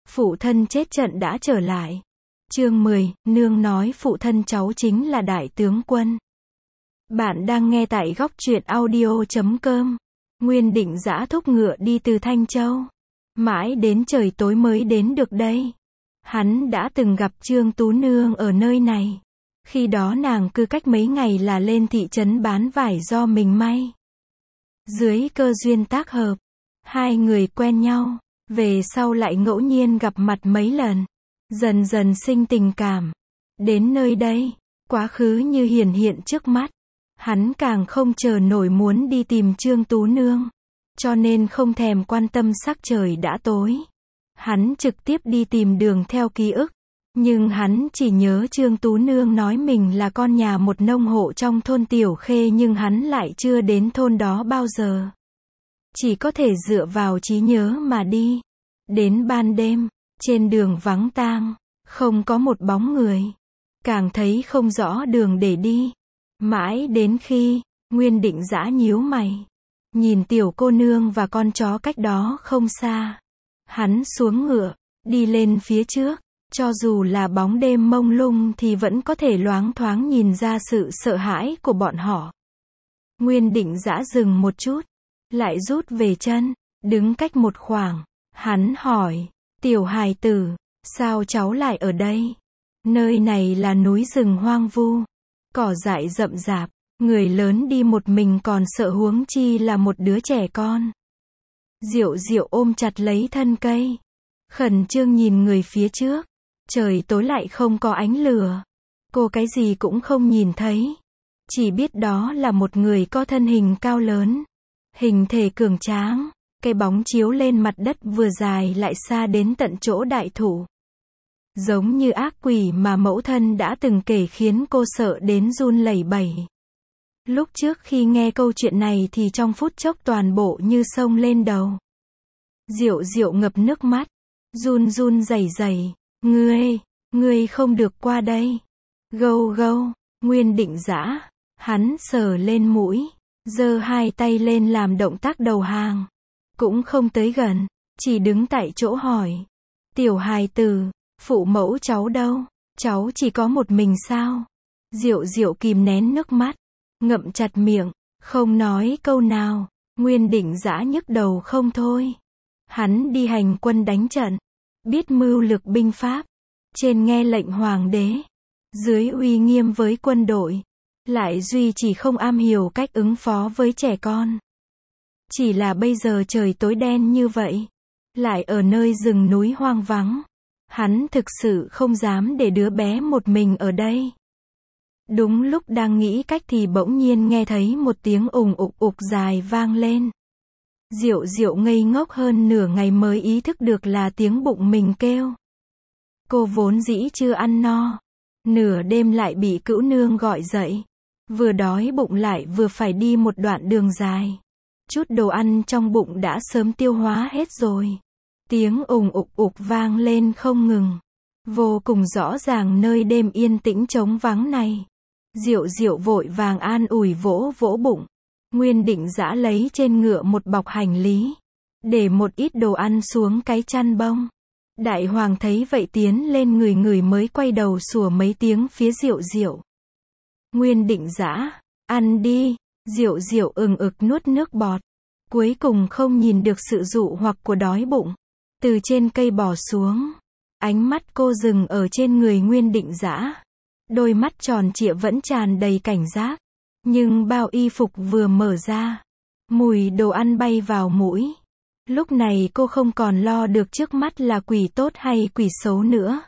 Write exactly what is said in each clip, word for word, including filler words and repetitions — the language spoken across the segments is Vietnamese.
Phụ thân chết trận đã trở lại. Chương mười, nương nói phụ thân cháu chính là đại tướng quân. Bạn đang nghe tại góc truyện audio chấm com. Nguyên Định dã thúc ngựa đi từ Thanh Châu. Mãi đến trời tối mới đến được đây. Hắn đã từng gặp Trương Tú Nương ở nơi này. Khi đó nàng cứ cách mấy ngày là lên thị trấn bán vải do mình may. Dưới cơ duyên tác hợp, hai người quen nhau, về sau lại ngẫu nhiên gặp mặt mấy lần, dần dần sinh tình cảm. Đến nơi đây, quá khứ như hiển hiện trước mắt, hắn càng không chờ nổi muốn đi tìm Trương Tú Nương, cho nên không thèm quan tâm sắc trời đã tối. Hắn trực tiếp đi tìm đường theo ký ức, nhưng hắn chỉ nhớ Trương Tú Nương nói mình là con nhà một nông hộ trong thôn Tiểu Khê, nhưng hắn lại chưa đến thôn đó bao giờ. Chỉ có thể dựa vào trí nhớ mà đi. Đến ban đêm, trên đường vắng tang, không có một bóng người, càng thấy không rõ đường để đi. Mãi đến khi, Nguyên Định dã nhíu mày, nhìn tiểu cô nương và con chó cách đó không xa. Hắn xuống ngựa, đi lên phía trước, cho dù là bóng đêm mông lung thì vẫn có thể loáng thoáng nhìn ra sự sợ hãi của bọn họ. Nguyên Định dã dừng một chút, lại rút về chân, đứng cách một khoảng. Hắn hỏi, tiểu hài tử, sao cháu lại ở đây? Nơi này là núi rừng hoang vu, cỏ dại rậm rạp, người lớn đi một mình còn sợ, huống chi là một đứa trẻ con. Diệu Diệu ôm chặt lấy thân cây, khẩn trương nhìn người phía trước. Trời tối lại không có ánh lửa, cô cái gì cũng không nhìn thấy, chỉ biết đó là một người có thân hình cao lớn, hình thể cường tráng. Cái bóng chiếu lên mặt đất vừa dài lại xa đến tận chỗ đại thụ. Giống như ác quỷ mà mẫu thân đã từng kể, khiến cô sợ đến run lẩy bẩy. Lúc trước khi nghe câu chuyện này thì trong phút chốc toàn bộ như sông lên đầu. Diệu Diệu ngập nước mắt, run run rẩy rẩy, ngươi, ngươi không được qua đây. Gâu gâu, Nguyên Định dã, hắn sờ lên mũi, giơ hai tay lên làm động tác đầu hàng. Cũng không tới gần, chỉ đứng tại chỗ hỏi. Tiểu hài tử, phụ mẫu cháu đâu? Cháu chỉ có một mình sao? Diệu Diệu kìm nén nước mắt, ngậm chặt miệng, không nói câu nào. Nguyên Định dã nhức đầu không thôi. Hắn đi hành quân đánh trận, biết mưu lược binh pháp, trên nghe lệnh hoàng đế, dưới uy nghiêm với quân đội, lại duy chỉ không am hiểu cách ứng phó với trẻ con. Chỉ là bây giờ trời tối đen như vậy, lại ở nơi rừng núi hoang vắng, hắn thực sự không dám để đứa bé một mình ở đây. Đúng lúc đang nghĩ cách thì bỗng nhiên nghe thấy một tiếng ùng ục ục dài vang lên. Diệu Diệu ngây ngốc hơn nửa ngày mới ý thức được là tiếng bụng mình kêu. Cô vốn dĩ chưa ăn no, nửa đêm lại bị cữu nương gọi dậy, vừa đói bụng lại vừa phải đi một đoạn đường dài. Chút đồ ăn trong bụng đã sớm tiêu hóa hết rồi. Tiếng ùng ục ục vang lên không ngừng, vô cùng rõ ràng nơi đêm yên tĩnh trống vắng này. Diệu Diệu vội vàng an ủi vỗ vỗ bụng. Nguyên Định dã lấy trên ngựa một bọc hành lý, để một ít đồ ăn xuống cái chăn bông. Đại hoàng thấy vậy tiến lên người người mới quay đầu sủa mấy tiếng phía Diệu Diệu. Nguyên Định dã, ăn đi. Diệu Diệu ừng ực nuốt nước bọt, cuối cùng không nhìn được sự dụ hoặc của đói bụng, từ trên cây bò xuống. Ánh mắt cô dừng ở trên người Nguyên Định dã, đôi mắt tròn trịa vẫn tràn đầy cảnh giác. Nhưng bao y phục vừa mở ra, mùi đồ ăn bay vào mũi. Lúc này cô không còn lo được trước mắt là quỷ tốt hay quỷ xấu nữa.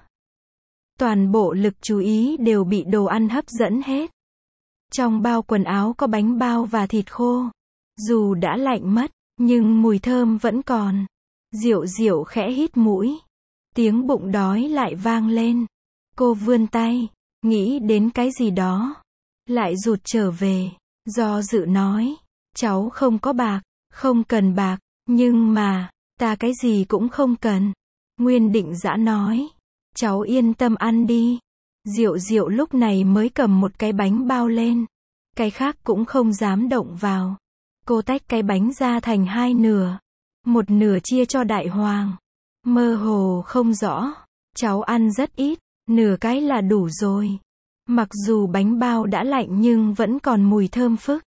Toàn bộ lực chú ý đều bị đồ ăn hấp dẫn hết. Trong bao quần áo có bánh bao và thịt khô. Dù đã lạnh mất, nhưng mùi thơm vẫn còn. Diệu Diệu khẽ hít mũi. Tiếng bụng đói lại vang lên. Cô vươn tay, nghĩ đến cái gì đó, lại rụt trở về, do dự nói. Cháu không có bạc, không cần bạc, nhưng mà, ta cái gì cũng không cần. Nguyên Định dã nói. Cháu yên tâm ăn đi. Diệu Diệu lúc này mới cầm một cái bánh bao lên. Cái khác cũng không dám động vào. Cô tách cái bánh ra thành hai nửa. Một nửa chia cho đại hoàng. Mơ hồ không rõ. Cháu ăn rất ít, nửa cái là đủ rồi. Mặc dù bánh bao đã lạnh nhưng vẫn còn mùi thơm phức.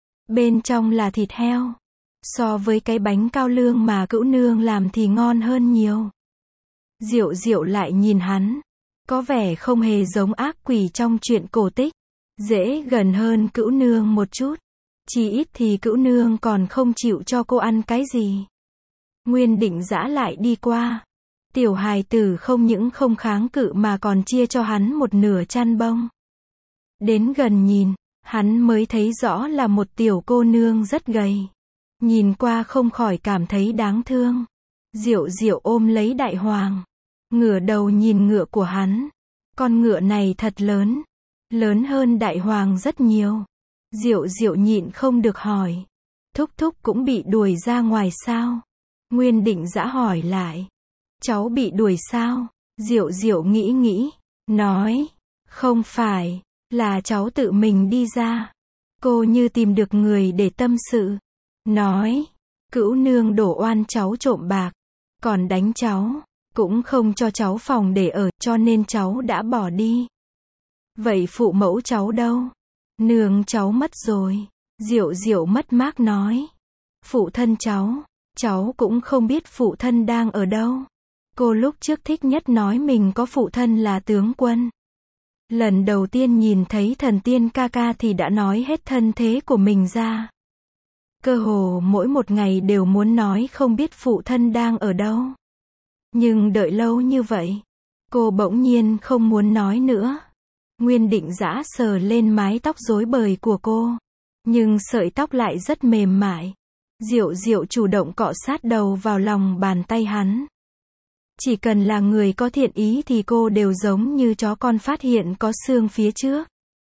Bên trong là thịt heo. So với cái bánh cao lương mà Cữu Nương làm thì ngon hơn nhiều. Diệu Diệu lại nhìn hắn. Có vẻ không hề giống ác quỷ trong truyện cổ tích. Dễ gần hơn Cữu Nương một chút. Chỉ ít thì Cữu Nương còn không chịu cho cô ăn cái gì. Nguyên Định Dã lại đi qua. Tiểu hài tử không những không kháng cự mà còn chia cho hắn một nửa chăn bông. Đến gần nhìn, hắn mới thấy rõ là một tiểu cô nương rất gầy. Nhìn qua không khỏi cảm thấy đáng thương. Diệu Diệu ôm lấy Đại Hoàng. Ngửa đầu nhìn ngựa của hắn. Con ngựa này thật lớn. Lớn hơn Đại Hoàng rất nhiều. Diệu Diệu nhịn không được hỏi. Thúc thúc cũng bị đuổi ra ngoài sao? Nguyên Định Dã hỏi lại. Cháu bị đuổi sao? Diệu Diệu nghĩ nghĩ. Nói. Không phải. Là cháu tự mình đi ra. Cô như tìm được người để tâm sự. Nói. Cữu Nương đổ oan cháu trộm bạc. Còn đánh cháu. Cũng không cho cháu phòng để ở, cho nên cháu đã bỏ đi. Vậy phụ mẫu cháu đâu? Nương cháu mất rồi. Diệu Diệu mất mát nói. Phụ thân cháu. Cháu cũng không biết phụ thân đang ở đâu. Cô lúc trước thích nhất nói mình có phụ thân là tướng quân. Lần đầu tiên nhìn thấy thần tiên ca ca thì đã nói hết thân thế của mình ra. Cơ hồ mỗi một ngày đều muốn nói không biết phụ thân đang ở đâu. Nhưng đợi lâu như vậy, cô bỗng nhiên không muốn nói nữa. Nguyên Định Dã sờ lên mái tóc rối bời của cô. Nhưng sợi tóc lại rất mềm mại. Diệu Diệu chủ động cọ sát đầu vào lòng bàn tay hắn. Chỉ cần là người có thiện ý thì cô đều giống như chó con phát hiện có xương phía trước.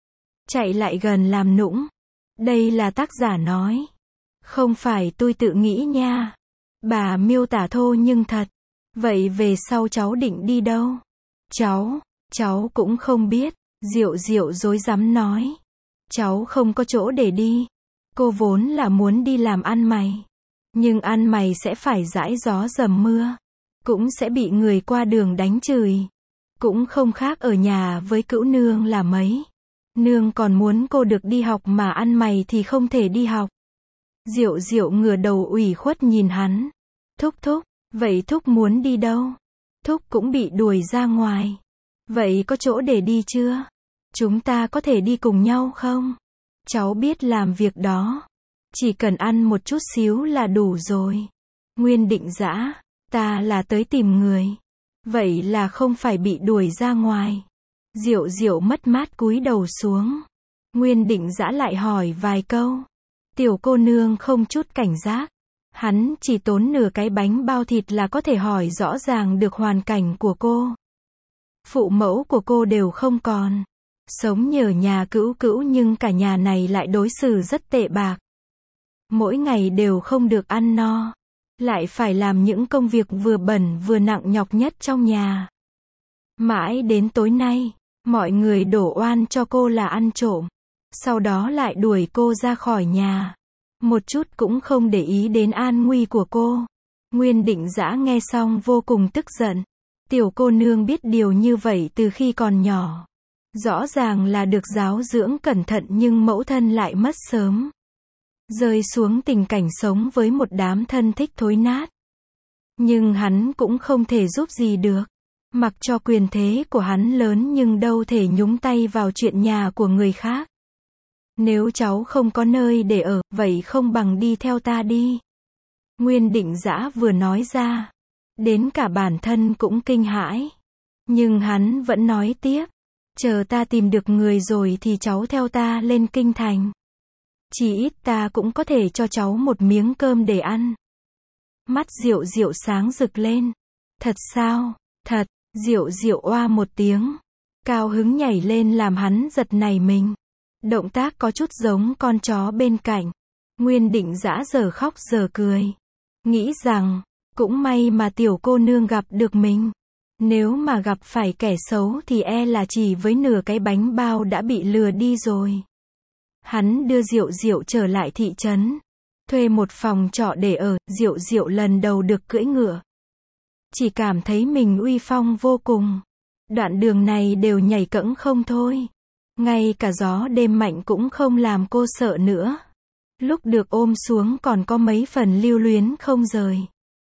Chạy lại gần làm nũng. Đây là tác giả nói. Không phải tôi tự nghĩ nha. Bà miêu tả thô nhưng thật. Vậy về sau cháu định đi đâu? Cháu, cháu cũng không biết. Diệu Diệu rối rắm nói. Cháu không có chỗ để đi. Cô vốn là muốn đi làm ăn mày. Nhưng ăn mày sẽ phải dãi gió dầm mưa. Cũng sẽ bị người qua đường đánh chửi. Cũng không khác ở nhà với Cữu Nương là mấy. Nương còn muốn cô được đi học mà ăn mày thì không thể đi học. Diệu Diệu ngửa đầu ủy khuất nhìn hắn. Thúc thúc, vậy thúc muốn đi đâu? Thúc cũng bị đuổi ra ngoài. Vậy có chỗ để đi chưa? Chúng ta có thể đi cùng nhau không? Cháu biết làm việc đó. Chỉ cần ăn một chút xíu là đủ rồi. Nguyên Định Dã, ta là tới tìm người. Vậy là không phải bị đuổi ra ngoài. Diệu Diệu mất mát cúi đầu xuống. Nguyên Định Dã lại hỏi vài câu. Tiểu cô nương không chút cảnh giác. Hắn chỉ tốn nửa cái bánh bao thịt là có thể hỏi rõ ràng được hoàn cảnh của cô. Phụ mẫu của cô đều không còn. Sống nhờ nhà Cữu Cữu nhưng cả nhà này lại đối xử rất tệ bạc. Mỗi ngày đều không được ăn no. Lại phải làm những công việc vừa bẩn vừa nặng nhọc nhất trong nhà. Mãi đến tối nay, mọi người đổ oan cho cô là ăn trộm. Sau đó lại đuổi cô ra khỏi nhà. Một chút cũng không để ý đến an nguy của cô. Nguyên Định Dã nghe xong vô cùng tức giận. Tiểu cô nương biết điều như vậy từ khi còn nhỏ. Rõ ràng là được giáo dưỡng cẩn thận nhưng mẫu thân lại mất sớm. Rơi xuống tình cảnh sống với một đám thân thích thối nát. Nhưng hắn cũng không thể giúp gì được. Mặc cho quyền thế của hắn lớn nhưng đâu thể nhúng tay vào chuyện nhà của người khác. Nếu cháu không có nơi để ở, vậy không bằng đi theo ta đi. Nguyên Định Dã vừa nói ra. Đến cả bản thân cũng kinh hãi. Nhưng hắn vẫn nói tiếp. Chờ ta tìm được người rồi thì cháu theo ta lên kinh thành. Chỉ ít ta cũng có thể cho cháu một miếng cơm để ăn. Mắt Diệu Diệu sáng rực lên. Thật sao? Thật. Diệu Diệu oa một tiếng. Cao hứng nhảy lên làm hắn giật nảy mình. Động tác có chút giống con chó bên cạnh. Nguyên Định Dã giờ khóc giờ cười. Nghĩ rằng, cũng may mà tiểu cô nương gặp được mình. Nếu mà gặp phải kẻ xấu thì e là chỉ với nửa cái bánh bao đã bị lừa đi rồi. Hắn đưa Diệu Diệu trở lại thị trấn. Thuê một phòng trọ để ở, Diệu Diệu lần đầu được cưỡi ngựa. chỉ cảm thấy mình uy phong vô cùng. Đoạn đường này đều nhảy cẫng không thôi. Ngay cả gió đêm mạnh cũng không làm cô sợ nữa. Lúc được ôm xuống còn có mấy phần lưu luyến không rời.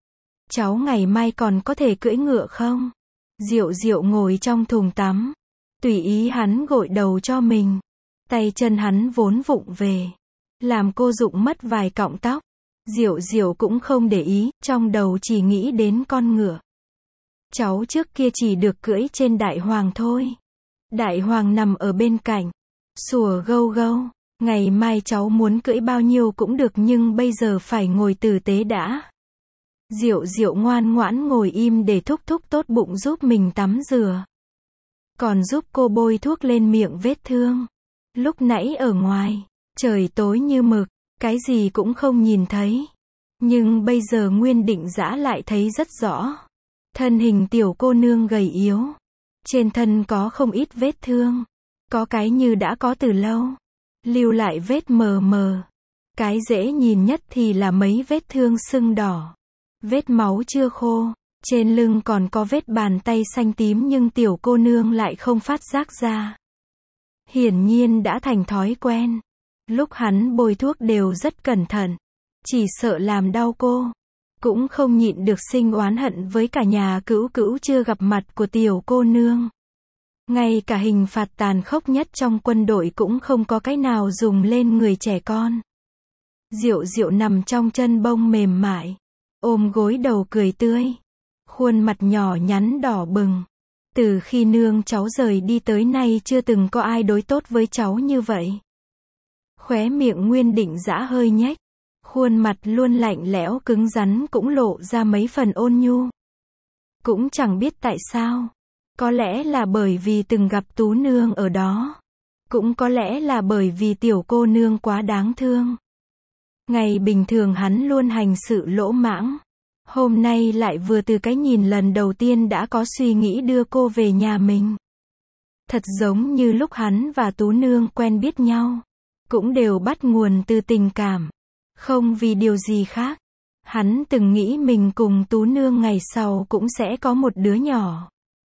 Cháu ngày mai còn có thể cưỡi ngựa không? Diệu Diệu ngồi trong thùng tắm. Tùy ý hắn gội đầu cho mình. Tay chân hắn vốn vụng về. Làm cô rụng mất vài cọng tóc. Diệu Diệu cũng không để ý, trong đầu chỉ nghĩ đến con ngựa. Cháu trước kia chỉ được cưỡi trên đại hoàng thôi. Đại hoàng nằm ở bên cạnh. Sủa gâu gâu. Ngày mai cháu muốn cưỡi bao nhiêu cũng được nhưng bây giờ phải ngồi tử tế đã. Diệu Diệu ngoan ngoãn ngồi im để thúc thúc tốt bụng giúp mình tắm rửa. Còn giúp cô bôi thuốc lên miệng vết thương. Lúc nãy ở ngoài, trời tối như mực, cái gì cũng không nhìn thấy. Nhưng bây giờ Nguyên Định Dã lại thấy rất rõ. Thân hình tiểu cô nương gầy yếu. Trên thân có không ít vết thương. Có cái như đã có từ lâu. Lưu lại vết mờ mờ. Cái dễ nhìn nhất thì là mấy vết thương sưng đỏ. Vết máu chưa khô. Trên lưng còn có vết bàn tay xanh tím nhưng tiểu cô nương lại không phát giác ra. Hiển nhiên đã thành thói quen. Lúc hắn bôi thuốc đều rất cẩn thận. Chỉ sợ làm đau cô. Cũng không nhịn được sinh oán hận với cả nhà cữu cữu chưa gặp mặt của tiểu cô nương. Ngay cả hình phạt tàn khốc nhất trong quân đội cũng không có cái nào dùng lên người trẻ con. Diệu Diệu nằm trong chân bông mềm mại. Ôm gối đầu cười tươi. Khuôn mặt nhỏ nhắn đỏ bừng. Từ khi nương cháu rời đi tới nay chưa từng có ai đối tốt với cháu như vậy. Khóe miệng Nguyên Định Dã hơi nhếch. Khuôn mặt luôn lạnh lẽo cứng rắn cũng lộ ra mấy phần ôn nhu. Cũng chẳng biết tại sao. Có lẽ là bởi vì từng gặp Tú nương ở đó. Cũng có lẽ là bởi vì tiểu cô nương quá đáng thương. Ngày bình thường hắn luôn hành sự lỗ mãng. Hôm nay lại vừa từ cái nhìn lần đầu tiên đã có suy nghĩ đưa cô về nhà mình. Thật giống như lúc hắn và Tú nương quen biết nhau. Cũng đều bắt nguồn từ tình cảm. Không vì điều gì khác. Hắn từng nghĩ mình cùng Tú nương ngày sau cũng sẽ có một đứa nhỏ.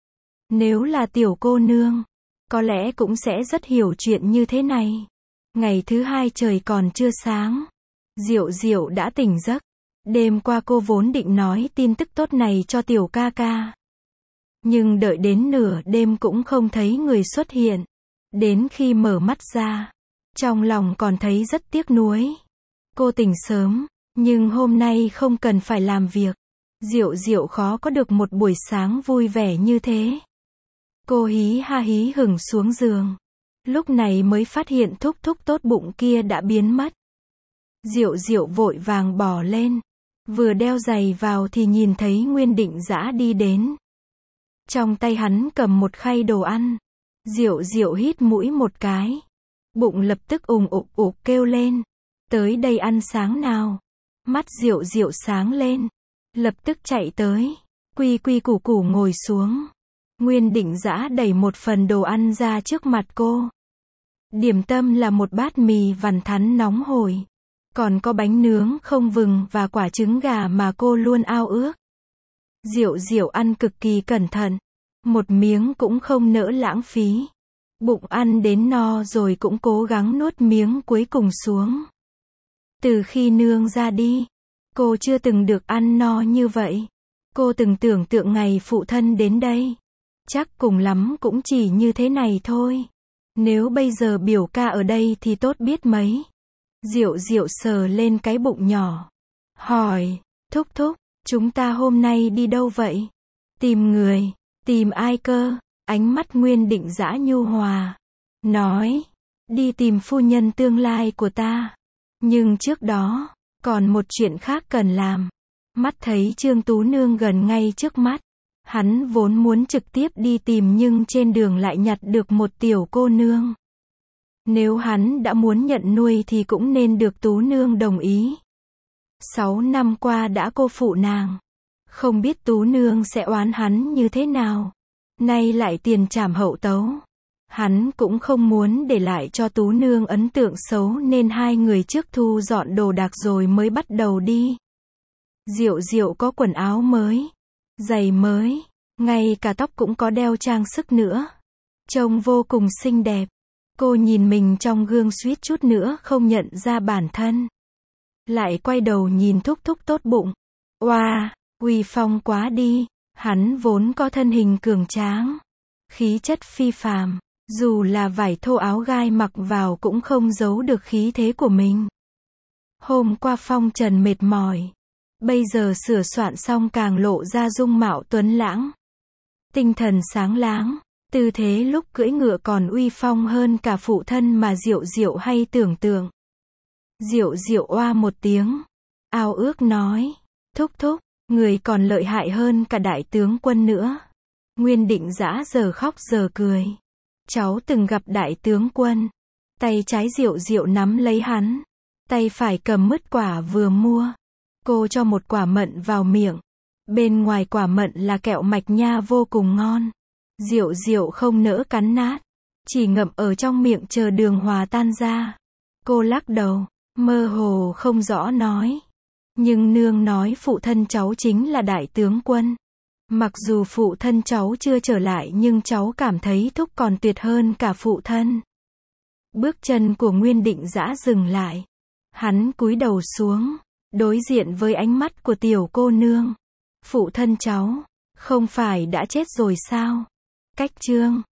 Nếu là tiểu cô nương, có lẽ cũng sẽ rất hiểu chuyện như thế này. Ngày thứ hai trời còn chưa sáng. Diệu Diệu đã tỉnh giấc. Đêm qua cô vốn định nói tin tức tốt này cho tiểu ca ca. Nhưng đợi đến nửa đêm cũng không thấy người xuất hiện. Đến khi mở mắt ra, trong lòng còn thấy rất tiếc nuối. Cô tỉnh sớm, nhưng hôm nay không cần phải làm việc. Diệu Diệu khó có được một buổi sáng vui vẻ như thế. Cô hí ha hí hửng xuống giường. Lúc này mới phát hiện thúc thúc tốt bụng kia đã biến mất. Diệu Diệu vội vàng bỏ lên. Vừa đeo giày vào thì nhìn thấy Nguyên Định Dã đi đến. Trong tay hắn cầm một khay đồ ăn. Diệu Diệu hít mũi một cái. Bụng lập tức ùng ục ục kêu lên. Tới đây ăn sáng nào. Mắt Diệu Diệu sáng lên. Lập tức chạy tới. Quy quy củ củ ngồi xuống. Nguyên Định Dã đẩy một phần đồ ăn ra trước mặt cô. Điểm tâm là một bát mì vằn thắn nóng hổi. Còn có bánh nướng không vừng và quả trứng gà mà cô luôn ao ước. Diệu Diệu ăn cực kỳ cẩn thận. Một miếng cũng không nỡ lãng phí. Bụng ăn đến no rồi cũng cố gắng nuốt miếng cuối cùng xuống. Từ khi nương ra đi, cô chưa từng được ăn no như vậy. Cô từng tưởng tượng ngày phụ thân đến đây. Chắc cùng lắm cũng chỉ như thế này thôi. Nếu bây giờ biểu ca ở đây thì tốt biết mấy. Diệu Diệu sờ lên cái bụng nhỏ. Hỏi, thúc thúc, chúng ta hôm nay đi đâu vậy? Tìm người. Tìm ai cơ? Ánh mắt Nguyên Định Dã nhu hòa. Nói, đi tìm phu nhân tương lai của ta. Nhưng trước đó, còn một chuyện khác cần làm. Mắt thấy Trương Tú nương gần ngay trước mắt. Hắn vốn muốn trực tiếp đi tìm nhưng trên đường lại nhặt được một tiểu cô nương. Nếu hắn đã muốn nhận nuôi thì cũng nên được Tú nương đồng ý. Sáu năm qua đã cô phụ nàng. Không biết Tú nương sẽ oán hắn như thế nào. Nay lại tiền trảm hậu tấu. Hắn cũng không muốn để lại cho Tú nương ấn tượng xấu nên hai người trước thu dọn đồ đạc rồi mới bắt đầu đi. Diệu Diệu có quần áo mới. giày mới, ngay cả tóc cũng có đeo trang sức nữa. Trông vô cùng xinh đẹp. Cô nhìn mình trong gương suýt chút nữa không nhận ra bản thân. Lại quay đầu nhìn Thúc Thúc tốt bụng. Oa, wow, uy phong quá đi. Hắn vốn có thân hình cường tráng, khí chất phi phàm, dù là vải thô áo gai mặc vào cũng không giấu được khí thế của mình. Hôm qua phong trần mệt mỏi, bây giờ sửa soạn xong càng lộ ra dung mạo tuấn lãng, tinh thần sáng láng, tư thế lúc cưỡi ngựa còn uy phong hơn cả phụ thân mà Diệu Diệu hay tưởng tượng. Diệu Diệu oa một tiếng, ao ước nói, Thúc Thúc, người còn lợi hại hơn cả đại tướng quân nữa. Nguyên Định Dã giờ khóc giờ cười. Cháu từng gặp đại tướng quân. Tay trái Diệu Diệu nắm lấy hắn, tay phải cầm mứt quả vừa mua. Cô cho một quả mận vào miệng. Bên ngoài quả mận là kẹo mạch nha vô cùng ngon. Diệu Diệu không nỡ cắn nát, chỉ ngậm ở trong miệng chờ đường hòa tan ra. Cô lắc đầu, mơ hồ không rõ nói. Nhưng nương nói phụ thân cháu chính là đại tướng quân. Mặc dù phụ thân cháu chưa trở lại nhưng cháu cảm thấy Thúc còn tuyệt hơn cả phụ thân. Bước chân của Nguyên Định Dã dừng lại. Hắn cúi đầu xuống, đối diện với ánh mắt của tiểu cô nương. Phụ thân cháu, không phải đã chết rồi sao? Cách chương